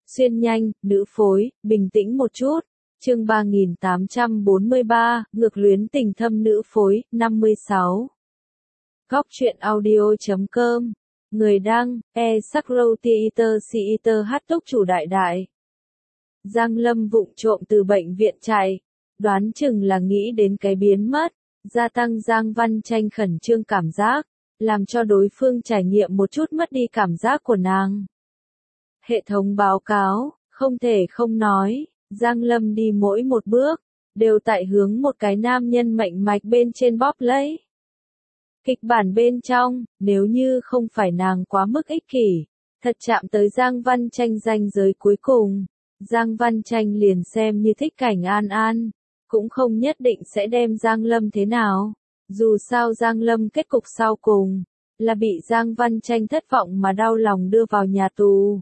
Xuyên nhanh, nữ phối, bình tĩnh một chút. Chương 3843, ngược luyến tình thâm nữ phối, 56. Góc truyện audio.com. Người đăng, E-Sakro-Theater hát túc chủ đại đại. Giang Lâm vụng trộm từ bệnh viện chạy. Đoán chừng là nghĩ đến cái biến mất. Gia tăng Giang Văn Tranh khẩn trương cảm giác. Làm cho đối phương trải nghiệm một chút mất đi cảm giác của nàng. Hệ thống báo cáo, không thể không nói, Giang Lâm đi mỗi một bước, đều tại hướng một cái nam nhân mệnh mạch bên trên bóp lấy. Kịch bản bên trong, nếu như không phải nàng quá mức ích kỷ, thật chạm tới Giang Văn Tranh ranh giới cuối cùng, Giang Văn Tranh liền xem như thích Cảnh An An, cũng không nhất định sẽ đem Giang Lâm thế nào. Dù sao Giang Lâm kết cục sau cùng, là bị Giang Văn Tranh thất vọng mà đau lòng đưa vào nhà tù.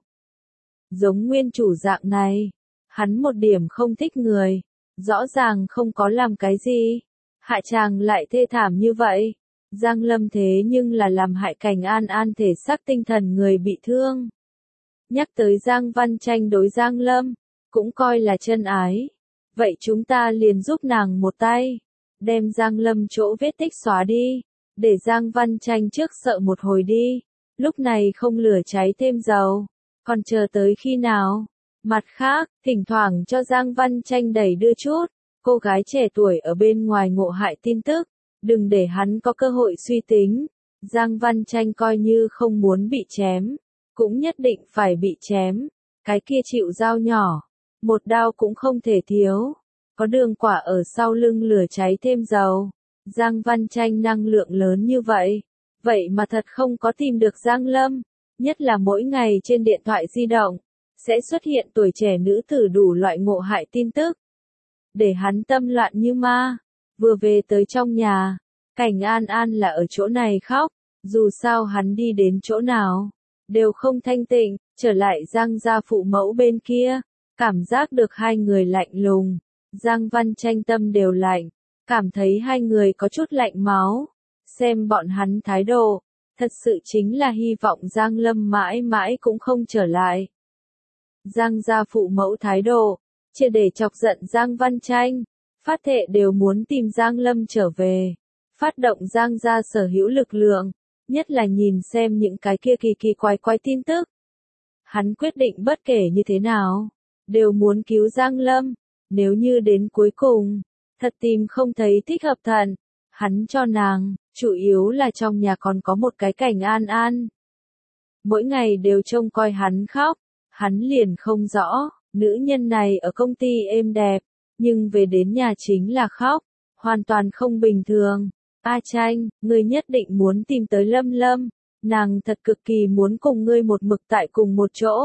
Giống nguyên chủ dạng này, hắn một điểm không thích người, rõ ràng không có làm cái gì, hại chàng lại thê thảm như vậy. Giang Lâm thế nhưng là làm hại Cảnh An An thể xác tinh thần người bị thương. Nhắc tới Giang Văn Tranh đối Giang Lâm, cũng coi là chân ái. Vậy chúng ta liền giúp nàng một tay, đem Giang Lâm chỗ vết tích xóa đi, để Giang Văn Tranh trước sợ một hồi đi, lúc này không lửa cháy thêm dầu. Còn chờ tới khi nào? Mặt khác, thỉnh thoảng cho Giang Văn Tranh đẩy đưa chút, cô gái trẻ tuổi ở bên ngoài ngộ hại tin tức, đừng để hắn có cơ hội suy tính. Giang Văn Tranh coi như không muốn bị chém, cũng nhất định phải bị chém, cái kia chịu dao nhỏ, một đao cũng không thể thiếu, có đường quả ở sau lưng lửa cháy thêm dầu. Giang Văn Tranh năng lượng lớn như vậy, vậy mà thật không có tìm được Giang Lâm. Nhất là mỗi ngày trên điện thoại di động, sẽ xuất hiện tuổi trẻ nữ tử đủ loại ngộ hại tin tức. Để hắn tâm loạn như ma, vừa về tới trong nhà, Cảnh An An là ở chỗ này khóc, dù sao hắn đi đến chỗ nào, đều không thanh tịnh, trở lại Giang gia phụ mẫu bên kia, cảm giác được hai người lạnh lùng, Giang Văn Tranh tâm đều lạnh, cảm thấy hai người có chút lạnh máu, xem bọn hắn thái độ. Thật sự chính là hy vọng Giang Lâm mãi mãi cũng không trở lại. Giang gia phụ mẫu thái độ, chưa để chọc giận Giang Văn Tranh, phát thệ đều muốn tìm Giang Lâm trở về, phát động Giang gia sở hữu lực lượng, nhất là nhìn xem những cái kia kỳ kỳ quái tin tức. Hắn quyết định bất kể như thế nào, đều muốn cứu Giang Lâm, nếu như đến cuối cùng, thật tìm không thấy thích hợp thần, hắn cho nàng. Chủ yếu là trong nhà còn có một cái Cảnh An An. Mỗi ngày đều trông coi hắn khóc, hắn liền không rõ, nữ nhân này ở công ty êm đẹp, nhưng về đến nhà chính là khóc, hoàn toàn không bình thường. A Tranh, ngươi nhất định muốn tìm tới Lâm Lâm, nàng thật cực kỳ muốn cùng ngươi một mực tại cùng một chỗ.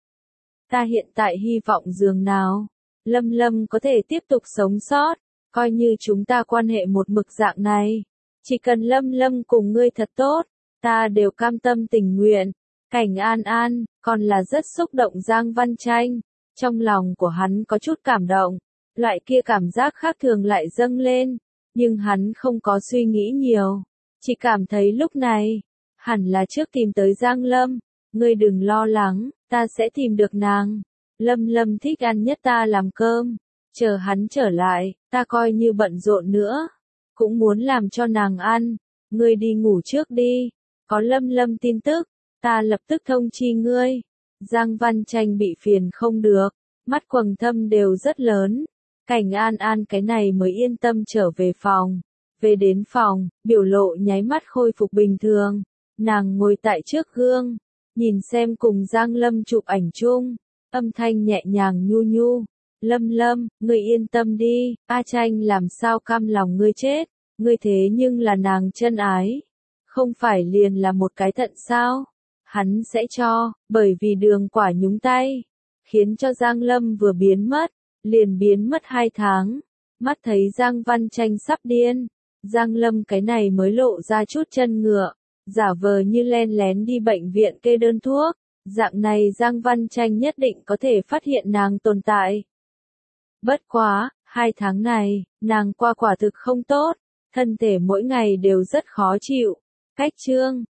Ta hiện tại hy vọng dường nào, Lâm Lâm có thể tiếp tục sống sót, coi như chúng ta quan hệ một mực dạng này. Chỉ cần Lâm Lâm cùng ngươi thật tốt, ta đều cam tâm tình nguyện. Cảnh An An, còn là rất xúc động Giang Văn Tranh. Trong lòng của hắn có chút cảm động, loại kia cảm giác khác thường lại dâng lên. Nhưng hắn không có suy nghĩ nhiều. Chỉ cảm thấy lúc này, hẳn là trước tìm tới Giang Lâm. Ngươi đừng lo lắng, ta sẽ tìm được nàng. Lâm Lâm thích ăn nhất ta làm cơm. Chờ hắn trở lại, ta coi như bận rộn nữa. Cũng muốn làm cho nàng ăn, ngươi đi ngủ trước đi, có Lâm Lâm tin tức, ta lập tức thông chi ngươi. Giang Văn Tranh bị phiền không được, mắt quầng thâm đều rất lớn, Cảnh An An cái này mới yên tâm trở về phòng. Về đến phòng, biểu lộ nháy mắt khôi phục bình thường, nàng ngồi tại trước gương, nhìn xem cùng Giang Lâm chụp ảnh chung, âm thanh nhẹ nhàng nhu nhu. Lâm Lâm, ngươi yên tâm đi, A Tranh làm sao cam lòng ngươi chết, ngươi thế nhưng là nàng chân ái, không phải liền là một cái thận sao, hắn sẽ cho, bởi vì đường quả nhúng tay, khiến cho Giang Lâm vừa biến mất, liền biến mất 2 tháng, mắt thấy Giang Văn Tranh sắp điên, Giang Lâm cái này mới lộ ra chút chân ngựa, giả vờ như len lén đi bệnh viện kê đơn thuốc, dạng này Giang Văn Tranh nhất định có thể phát hiện nàng tồn tại. Bất quá, 2 tháng này, nàng qua quả thực không tốt, thân thể mỗi ngày đều rất khó chịu. Cách chương